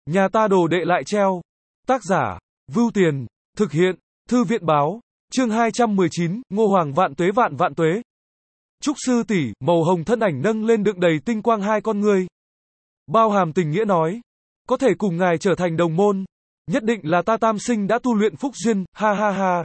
Nhà ta đồ đệ lại treo. Tác giả, Vưu Tiền, thực hiện, Thư viện báo, chương 219, Ngô Hoàng vạn tuế vạn vạn tuế. Trúc sư tỷ, màu hồng thân ảnh nâng lên đựng đầy tinh quang hai con ngươi. Bao hàm tình nghĩa nói, có thể cùng ngài trở thành đồng môn, nhất định là ta tam sinh đã tu luyện phúc duyên, ha ha ha.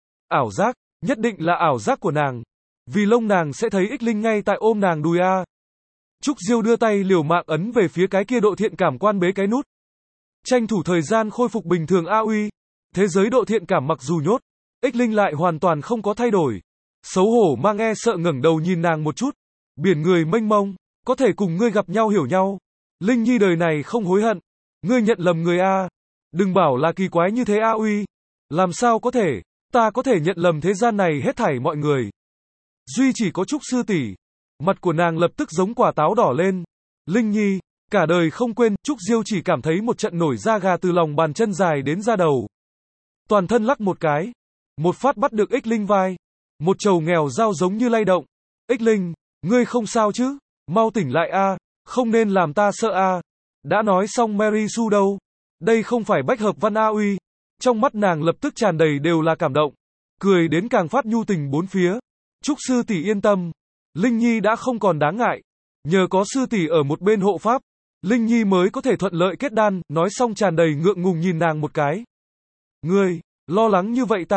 Ảo giác, nhất định là ảo giác của nàng. Vì lông nàng sẽ thấy ích linh ngay tại ôm nàng đùi a. Trúc Diêu đưa tay liều mạng ấn về phía cái kia độ thiện cảm quan bế cái nút. Tranh thủ thời gian khôi phục bình thường a uy. Thế giới độ thiện cảm mặc dù nhốt, ích linh lại hoàn toàn không có thay đổi. Xấu hổ mang e sợ ngẩng đầu nhìn nàng một chút. Biển người mênh mông, có thể cùng ngươi gặp nhau hiểu nhau. Linh Nhi đời này không hối hận. Ngươi nhận lầm người a. Đừng bảo là kỳ quái như thế a uy. Làm sao có thể, ta có thể nhận lầm thế gian này hết thảy mọi người. Duy chỉ có Trúc sư tỷ. Mặt của nàng lập tức giống quả táo đỏ lên. Linh Nhi, cả đời không quên, Trúc Diêu chỉ cảm thấy một trận nổi da gà từ lòng bàn chân dài đến da đầu. Toàn thân lắc một cái. Một phát bắt được ích linh vai. Một trầu nghèo dao giống như lay động. Ích linh, ngươi không sao chứ? Mau tỉnh lại a, không nên làm ta sợ a. Đã nói xong Mary Sue đâu? Đây không phải bách hợp văn a uy. Trong mắt nàng lập tức tràn đầy đều là cảm động. Cười đến càng phát nhu tình bốn phía. Trúc sư tỷ yên tâm. Linh Nhi đã không còn đáng ngại. Nhờ có sư tỷ ở một bên hộ pháp, Linh Nhi mới có thể thuận lợi kết đan, nói xong tràn đầy ngượng ngùng nhìn nàng một cái. Ngươi, lo lắng như vậy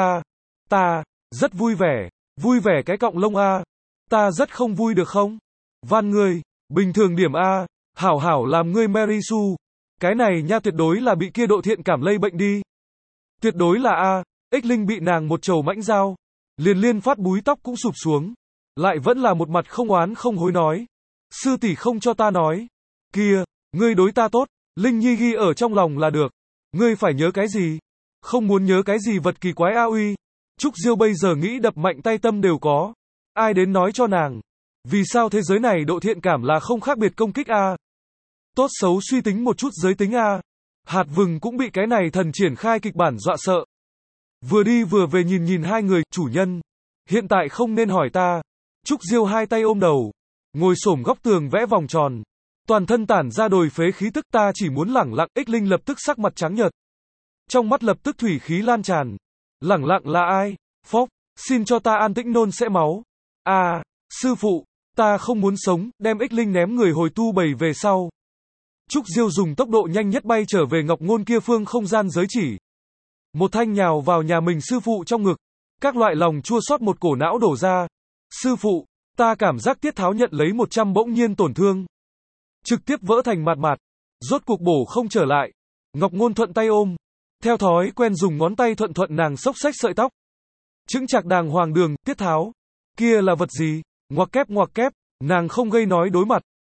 ta, rất vui vẻ cái cọng lông a. Ta rất không vui được không? Van ngươi, bình thường điểm a, hảo hảo làm ngươi Mary Sue. Cái này nha tuyệt đối là bị kia độ thiện cảm lây bệnh đi. Tuyệt đối là a, ích linh bị nàng một trầu mãnh dao, liên phát búi tóc cũng sụp xuống. Lại vẫn là một mặt không oán không hối nói. Sư tỷ không cho ta nói. Kia, ngươi đối ta tốt, Linh Nhi ghi ở trong lòng là được. Ngươi phải nhớ cái gì? Không muốn nhớ cái gì vật kỳ quái a uy. Trúc Diêu bây giờ nghĩ đập mạnh tay tâm đều có. Ai đến nói cho nàng? Vì sao thế giới này độ thiện cảm là không khác biệt công kích a? Tốt xấu suy tính một chút giới tính a. Hạt vừng cũng bị cái này thần triển khai kịch bản dọa sợ. Vừa đi vừa về nhìn hai người, chủ nhân. Hiện tại không nên hỏi ta. Trúc Diêu hai tay ôm đầu, ngồi xổm góc tường vẽ vòng tròn, toàn thân tản ra đồi phế khí tức, ta chỉ muốn lẳng lặng. Ích linh lập tức sắc mặt trắng nhợt, trong mắt lập tức thủy khí lan tràn. Lẳng lặng là ai? Phốc, xin cho ta an tĩnh nôn sẽ máu. À, sư phụ, ta không muốn sống, đem ích linh ném người hồi tu bầy về sau. Trúc Diêu dùng tốc độ nhanh nhất bay trở về Ngọc Ngôn kia phương không gian giới chỉ. Một thanh nhào vào nhà mình sư phụ trong ngực, các loại lòng chua xót một cổ não đổ ra. Sư phụ, ta cảm giác tiết tháo nhận lấy 100 bỗng nhiên tổn thương. Trực tiếp vỡ thành mạt. Rốt cuộc bổ không trở lại. Ngọc Ngôn thuận tay ôm. Theo thói quen dùng ngón tay thuận nàng xốc xách sợi tóc. Chững chạc đàng hoàng đường, tiết tháo. Kia là vật gì? Ngoặc kép, nàng không gây nói đối mặt.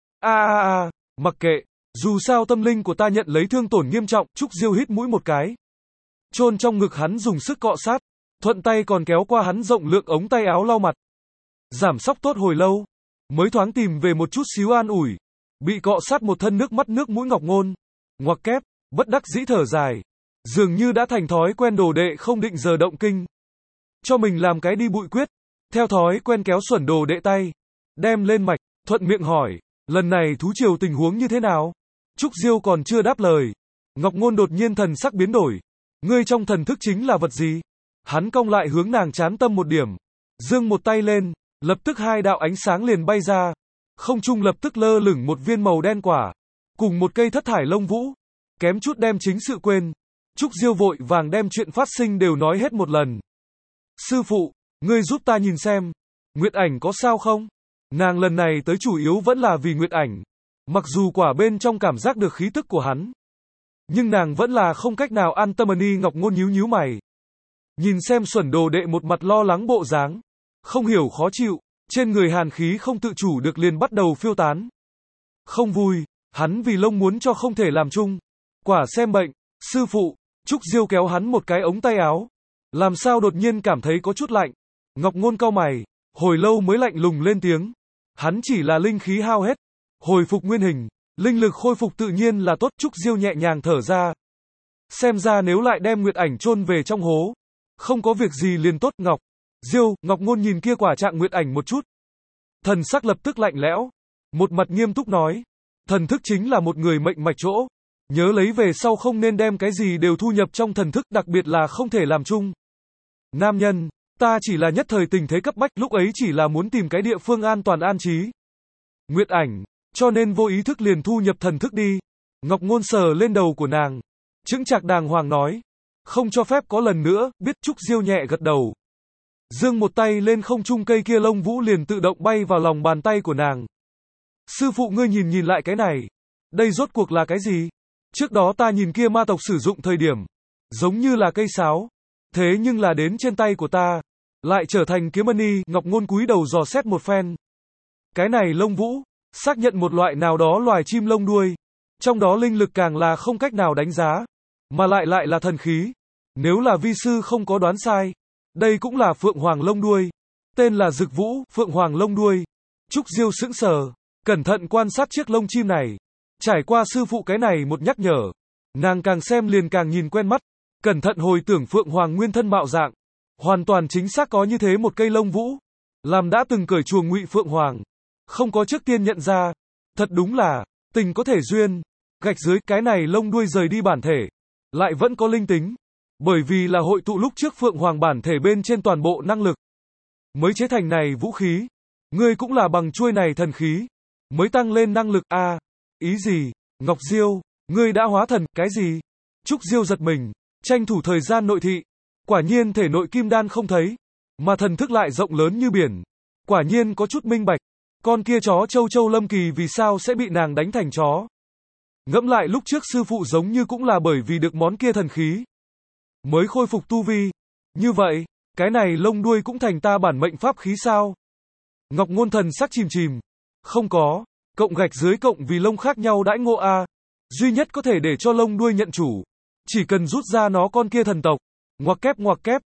Mặc kệ. Dù sao tâm linh của ta nhận lấy thương tổn nghiêm trọng. Trúc Diêu hít mũi một cái. Chôn trong ngực hắn dùng sức cọ sát. Thuận tay còn kéo qua hắn rộng lượng ống tay áo lau mặt. Giảm sóc tốt hồi lâu, mới thoáng tìm về một chút xíu an ủi. Bị cọ sát một thân nước mắt nước mũi Ngọc Ngôn. Ngoặc kép, bất đắc dĩ thở dài. Dường như đã thành thói quen đồ đệ không định giờ động kinh. Cho mình làm cái đi bụi quyết. Theo thói quen kéo xuẩn đồ đệ tay. Đem lên mạch, thuận miệng hỏi. Lần này thú triều tình huống như thế nào? Trúc Diêu còn chưa đáp lời. Ngọc Ngôn đột nhiên thần sắc biến đổi. Ngươi trong thần thức chính là vật gì? Hắn cong lại hướng nàng chán tâm một điểm. Dương một tay lên. Lập tức hai đạo ánh sáng liền bay ra. Không trung lập tức lơ lửng một viên màu đen quả. Cùng một cây thất thải lông vũ. Kém chút đem chính sự quên. Trúc Diêu vội vàng đem chuyện phát sinh đều nói hết một lần. Sư phụ, ngươi giúp ta nhìn xem. Nguyệt ảnh có sao không? Nàng lần này tới chủ yếu vẫn là vì Nguyệt ảnh. Mặc dù quả bên trong cảm giác được khí tức của hắn. Nhưng nàng vẫn là không cách nào an tâm. Ngọc Ngôn nhíu mày. Nhìn xem xuẩn đồ đệ một mặt lo lắng bộ dáng. Không hiểu khó chịu, trên người hàn khí không tự chủ được liền bắt đầu phiêu tán. Không vui, hắn vì lông muốn cho không thể làm chung. Quả xem bệnh, sư phụ, Trúc Diêu kéo hắn một cái ống tay áo. Làm sao đột nhiên cảm thấy có chút lạnh. Ngọc Ngôn cau mày, hồi lâu mới lạnh lùng lên tiếng. Hắn chỉ là linh khí hao hết, hồi phục nguyên hình, linh lực khôi phục tự nhiên là tốt. Trúc Diêu nhẹ nhàng thở ra. Xem ra nếu lại đem Nguyệt ảnh chôn về trong hố, không có việc gì liền tốt. Ngọc Ngôn nhìn kia quả trạng Nguyệt ảnh một chút. Thần sắc lập tức lạnh lẽo. Một mặt nghiêm túc nói. Thần thức chính là một người mệnh mạch chỗ. Nhớ lấy về sau không nên đem cái gì đều thu nhập trong thần thức, đặc biệt là không thể làm chung. Nam nhân, ta chỉ là nhất thời tình thế cấp bách, lúc ấy chỉ là muốn tìm cái địa phương an toàn an trí. Nguyệt Ảnh, cho nên vô ý thức liền thu nhập thần thức đi. Ngọc Ngôn sờ lên đầu của nàng, chững chạc đàng hoàng nói, không cho phép có lần nữa, biết. Trúc Diêu nhẹ gật đầu. Dương một tay lên không trung, cây kia lông vũ liền tự động bay vào lòng bàn tay của nàng. Sư phụ, ngươi nhìn lại cái này. Đây rốt cuộc là cái gì? Trước đó ta nhìn kia ma tộc sử dụng thời điểm, giống như là cây sáo. Thế nhưng là đến trên tay của ta, lại trở thành kiếm mani. Ngọc Ngôn cúi đầu dò xét một phen. Cái này lông vũ, xác nhận một loại nào đó loài chim lông đuôi. Trong đó linh lực càng là không cách nào đánh giá, mà lại là thần khí. Nếu là vi sư không có đoán sai, đây cũng là phượng hoàng lông đuôi. Tên là Dực Vũ, phượng hoàng lông đuôi. Trúc Diêu sững sờ, cẩn thận quan sát chiếc lông chim này. Trải qua sư phụ cái này một nhắc nhở, nàng càng xem liền càng nhìn quen mắt. Cẩn thận hồi tưởng phượng hoàng nguyên thân mạo dạng, hoàn toàn chính xác có như thế một cây lông vũ. Làm đã từng cởi chuồng ngụy phượng hoàng, không có trước tiên nhận ra. Thật đúng là, tình có thể duyên. Gạch dưới, cái này lông đuôi rời đi bản thể, lại vẫn có linh tính. Bởi vì là hội tụ lúc trước phượng hoàng bản thể bên trên toàn bộ năng lực, mới chế thành này vũ khí. Ngươi cũng là bằng chuôi này thần khí, mới tăng lên năng lực. Ý gì? Ngọc Diêu, ngươi đã hóa thần, cái gì? Trúc Diêu giật mình, tranh thủ thời gian nội thị. Quả nhiên thể nội kim đan không thấy, mà thần thức lại rộng lớn như biển. Quả nhiên có chút minh bạch. Con kia chó Châu Lâm Kỳ vì sao sẽ bị nàng đánh thành chó? Ngẫm lại lúc trước sư phụ giống như cũng là bởi vì được món kia thần khí, mới khôi phục tu vi. Như vậy, cái này lông đuôi cũng thành ta bản mệnh pháp khí sao? Ngọc Ngôn thần sắc chìm chìm. Không có, cộng gạch dưới cộng vì lông khác nhau đãi ngộ duy nhất có thể để cho lông đuôi nhận chủ, chỉ cần rút ra nó con kia thần tộc. Ngoặc kép,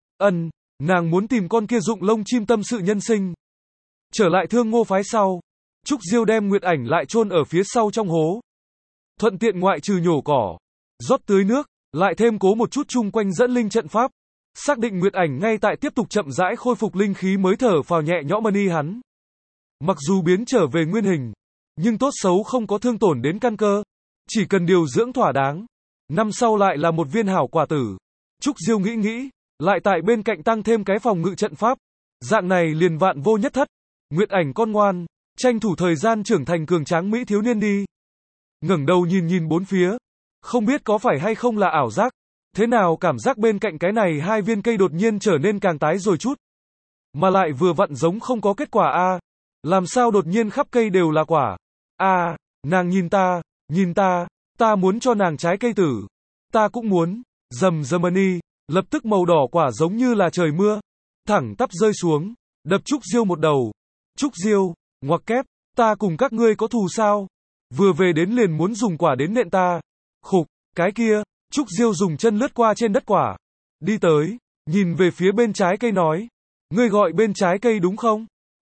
nàng muốn tìm con kia dụng lông chim tâm sự nhân sinh. Trở lại Thương Ngô phái sau, Trúc Diêu đem Nguyệt Ảnh lại chôn ở phía sau trong hố. Thuận tiện ngoại trừ nhổ cỏ, rót tưới nước, lại thêm cố một chút chung quanh dẫn linh trận pháp. Xác định Nguyệt Ảnh ngay tại tiếp tục chậm rãi khôi phục linh khí mới thở phào nhẹ nhõm hắn. Mặc dù biến trở về nguyên hình, nhưng tốt xấu không có thương tổn đến căn cơ. Chỉ cần điều dưỡng thỏa đáng, năm sau lại là một viên hảo quả tử. Trúc Diêu nghĩ, lại tại bên cạnh tăng thêm cái phòng ngự trận pháp. Dạng này liền vạn vô nhất thất. Nguyệt Ảnh con ngoan, tranh thủ thời gian trưởng thành cường tráng mỹ thiếu niên đi. Ngẩng đầu nhìn bốn phía, không biết có phải hay không là ảo giác. Thế nào cảm giác bên cạnh cái này hai viên cây đột nhiên trở nên càng tái rồi chút. Mà lại vừa vặn giống không có kết quả Làm sao đột nhiên khắp cây đều là quả? Nàng nhìn ta muốn cho nàng trái cây tử. Ta cũng muốn. Rầm lập tức màu đỏ quả giống như là trời mưa, thẳng tắp rơi xuống, đập Trúc Diêu một đầu. Trúc Diêu, ngoặc kép, ta cùng các ngươi có thù sao? Vừa về đến liền muốn dùng quả đến nện ta. Khục, cái kia. Trúc Diêu dùng chân lướt qua trên đất quả, đi tới, nhìn về phía bên trái cây nói, ngươi gọi bên trái cây đúng không?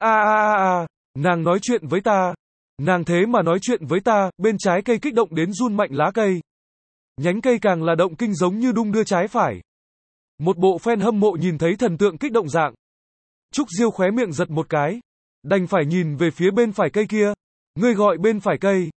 Nàng nói chuyện với ta. Nàng thế mà nói chuyện với ta. Bên trái cây kích động đến run mạnh lá cây. Nhánh cây càng là động kinh giống như đung đưa trái phải. Một bộ fan hâm mộ nhìn thấy thần tượng kích động dạng. Trúc Diêu khóe miệng giật một cái, đành phải nhìn về phía bên phải cây kia. Ngươi gọi bên phải cây.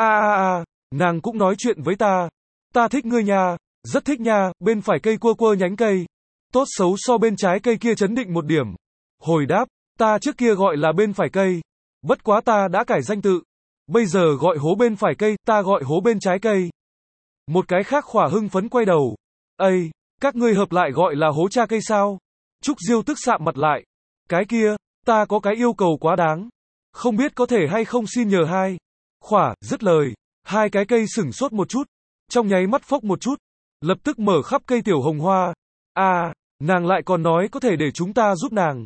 Nàng cũng nói chuyện với ta. Ta thích ngươi nha, rất thích nha. Bên phải cây quơ nhánh cây. Tốt xấu so bên trái cây kia chấn định một điểm. Hồi đáp, ta trước kia gọi là bên phải cây. Bất quá ta đã cải danh tự. Bây giờ gọi hố bên phải cây, ta gọi hố bên trái cây. Một cái khác khỏa hưng phấn quay đầu. Các ngươi hợp lại gọi là hố cha cây sao? Trúc Diêu tức sạm mặt lại. Cái kia, ta có cái yêu cầu quá đáng. Không biết có thể hay không xin nhờ hai. Khỏa, dứt lời. Hai cái cây sửng sốt một chút. Trong nháy mắt phốc một chút. Lập tức mở khắp cây tiểu hồng hoa. Nàng lại còn nói có thể để chúng ta giúp nàng.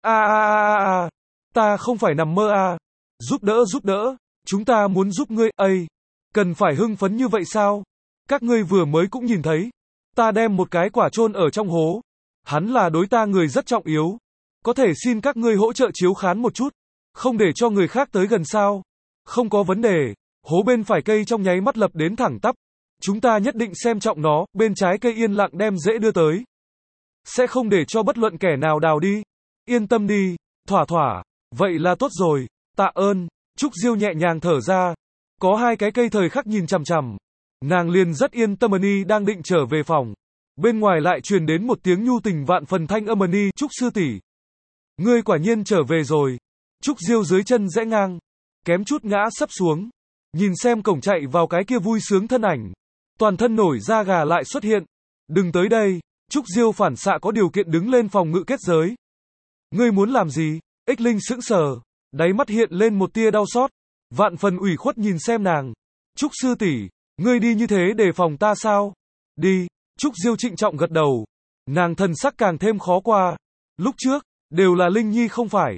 Ta không phải nằm mơ Giúp đỡ. Chúng ta muốn giúp ngươi. Cần phải hưng phấn như vậy sao? Các ngươi vừa mới cũng nhìn thấy. Ta đem một cái quả chôn ở trong hố. Hắn là đối ta người rất trọng yếu. Có thể xin các ngươi hỗ trợ chiếu khán một chút. Không để cho người khác tới gần sao? Không có vấn đề. Hố bên phải cây trong nháy mắt lập đến thẳng tắp. Chúng ta nhất định xem trọng nó. Bên trái cây yên lặng đem rễ đưa tới. Sẽ không để cho bất luận kẻ nào đào đi. Yên tâm đi. Thỏa. Vậy là tốt rồi. Tạ ơn. Trúc Diêu nhẹ nhàng thở ra. Có hai cái cây thời khắc nhìn chằm chằm. Nàng liền rất yên tâm y đang định trở về phòng. Bên ngoài lại truyền đến một tiếng nhu tình vạn phần thanh âm y, Trúc sư tỷ, ngươi quả nhiên trở về rồi. Trúc Diêu dưới chân rẽ ngang, kém chút ngã sấp xuống. Nhìn xem cổng chạy vào cái kia vui sướng thân ảnh. Toàn thân nổi da gà lại xuất hiện. Đừng tới đây. Trúc Diêu phản xạ có điều kiện đứng lên phòng ngự kết giới. Ngươi muốn làm gì? Ích Linh sững sờ, đáy mắt hiện lên một tia đau xót, vạn phần ủy khuất nhìn xem nàng. Trúc sư tỷ, ngươi đi như thế để phòng ta sao? Đi. Trúc Diêu trịnh trọng gật đầu. Nàng thần sắc càng thêm khó qua. Lúc trước, đều là Linh Nhi không phải.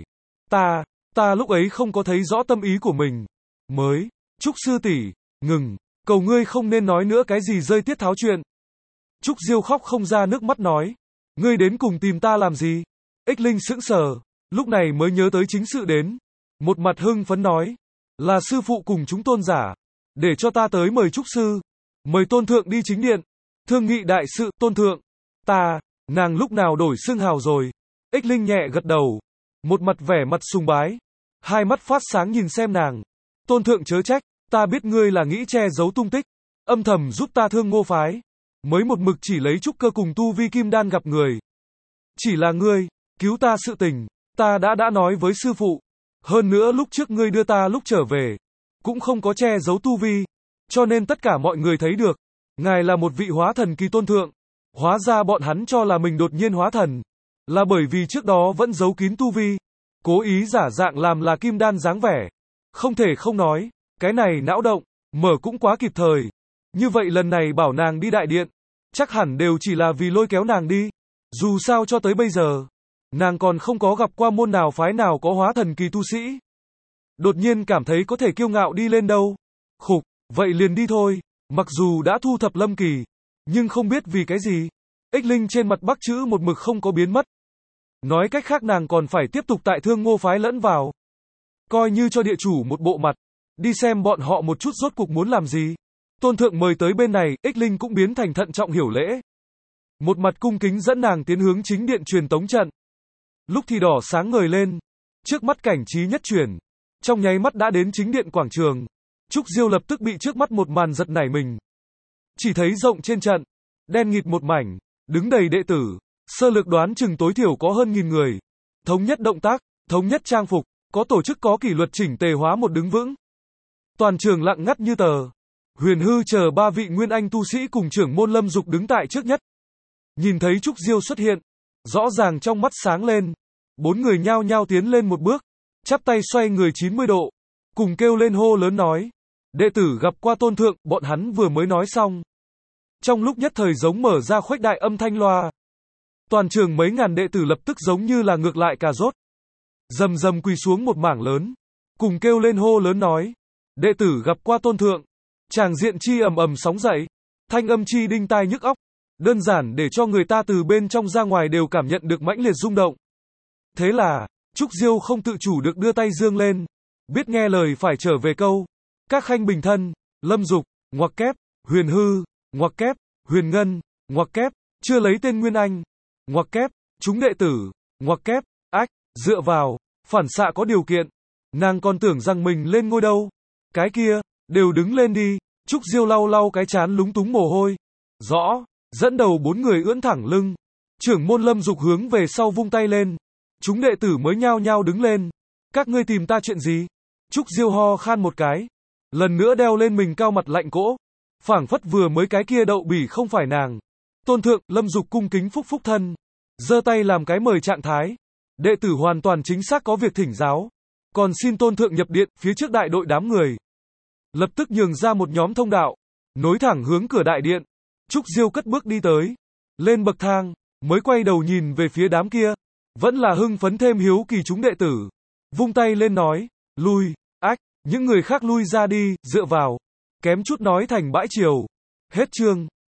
Ta lúc ấy không có thấy rõ tâm ý của mình. Mới, Trúc sư tỷ, ngừng, cầu ngươi không nên nói nữa cái gì rơi tiết tháo chuyện. Trúc Diêu khóc không ra nước mắt nói. Ngươi đến cùng tìm ta làm gì? Ích Linh sững sờ, lúc này mới nhớ tới chính sự đến. Một mặt hưng phấn nói. Là sư phụ cùng chúng tôn giả. Để cho ta tới mời Trúc sư. Mời tôn thượng đi chính điện. Thương nghị đại sự, tôn thượng. Nàng lúc nào đổi xưng hào rồi? Ích Linh nhẹ gật đầu. Một mặt vẻ mặt sùng bái. Hai mắt phát sáng nhìn xem nàng. Tôn thượng chớ trách, ta biết ngươi là nghĩ che giấu tung tích. Âm thầm giúp ta Thương Ngô phái. Mới một mực chỉ lấy trúc cơ cùng tu vi kim đan gặp người. Chỉ là ngươi, cứu ta sự tình, ta đã nói với sư phụ. Hơn nữa lúc trước ngươi đưa ta lúc trở về, cũng không có che giấu tu vi. Cho nên tất cả mọi người thấy được. Ngài là một vị hóa thần kỳ tôn thượng. Hóa ra bọn hắn cho là mình đột nhiên hóa thần. Là bởi vì trước đó vẫn giấu kín tu vi. Cố ý giả dạng làm là kim đan dáng vẻ. Không thể không nói, cái này não động, mở cũng quá kịp thời. Như vậy lần này bảo nàng đi đại điện, chắc hẳn đều chỉ là vì lôi kéo nàng đi. Dù sao cho tới bây giờ, nàng còn không có gặp qua môn nào phái nào có hóa thần kỳ tu sĩ. Đột nhiên cảm thấy có thể kiêu ngạo đi lên đâu. Khục, vậy liền đi thôi. Mặc dù đã thu thập lâm kỳ, nhưng không biết vì cái gì. Ích Linh trên mặt bắc chữ một mực không có biến mất. Nói cách khác nàng còn phải tiếp tục tại Thương Ngô phái lẫn vào. Coi như cho địa chủ một bộ mặt. Đi xem bọn họ một chút rốt cuộc muốn làm gì. Tôn thượng mời tới bên này, Ích Linh cũng biến thành thận trọng hiểu lễ. Một mặt cung kính dẫn nàng tiến hướng chính điện truyền tống trận. Lúc thì đỏ sáng ngời lên. Trước mắt cảnh trí nhất chuyển. Trong nháy mắt đã đến chính điện quảng trường. Trúc Diêu lập tức bị trước mắt một màn giật nảy mình. Chỉ thấy rộng trên trận, đen nghịt một mảnh, đứng đầy đệ tử. Sơ lược đoán chừng tối thiểu có hơn 1000 người. Thống nhất động tác, thống nhất trang phục, có tổ chức có kỷ luật chỉnh tề hóa một đứng vững. Toàn trường lặng ngắt như tờ. Huyền Hư chờ 3 vị nguyên anh tu sĩ cùng trưởng môn Lâm Dục đứng tại trước nhất. Nhìn thấy Trúc Diêu xuất hiện, rõ ràng trong mắt sáng lên. 4 người nhao nhao tiến lên một bước, chắp tay xoay người 90 độ, cùng kêu lên hô lớn nói. Đệ tử gặp qua tôn thượng, bọn hắn vừa mới nói xong. Trong lúc nhất thời giống mở ra khuếch đại âm thanh loa. Toàn trường mấy ngàn đệ tử lập tức giống như là ngược lại cà rốt. Rầm rầm quỳ xuống một mảng lớn, cùng kêu lên hô lớn nói. Đệ tử gặp qua tôn thượng. Tràng diện chi ầm ầm sóng dậy, thanh âm chi đinh tai nhức óc, đơn giản để cho người ta từ bên trong ra ngoài đều cảm nhận được mãnh liệt rung động. Thế là, Trúc Diêu không tự chủ được đưa tay dương lên, biết nghe lời phải trở về câu. Các khanh bình thân, Lâm Dục, ngoặc kép, Huyền Hư, ngoặc kép, Huyền Ngân, ngoặc kép, chưa lấy tên Nguyên Anh, ngoặc kép, chúng đệ tử, ngoặc kép, ách, dựa vào, phản xạ có điều kiện. Nàng còn tưởng rằng mình lên ngôi đâu. Cái kia, đều đứng lên đi. Trúc Diêu lau lau cái trán lúng túng mồ hôi. Rõ, dẫn đầu 4 người ưỡn thẳng lưng. Trưởng môn Lâm Dục hướng về sau vung tay lên. Chúng đệ tử mới nhao nhao đứng lên. Các ngươi tìm ta chuyện gì? Trúc Diêu ho khan một cái. Lần nữa đeo lên mình cao mặt lạnh cỗ. Phảng phất vừa mới cái kia đậu bỉ không phải nàng. Tôn thượng, Lâm Dục cung kính phúc phúc thân. Giơ tay làm cái mời trạng thái. Đệ tử hoàn toàn chính xác có việc thỉnh giáo. Còn xin tôn thượng nhập điện, phía trước đại đội đám người. Lập tức nhường ra một nhóm thông đạo. Nối thẳng hướng cửa đại điện. Trúc Diêu cất bước đi tới. Lên bậc thang, mới quay đầu nhìn về phía đám kia. Vẫn là hưng phấn thêm hiếu kỳ chúng đệ tử. Vung tay lên nói, lui, ách, những người khác lui ra đi, dựa vào. Kém chút nói thành bãi triều. Hết chương.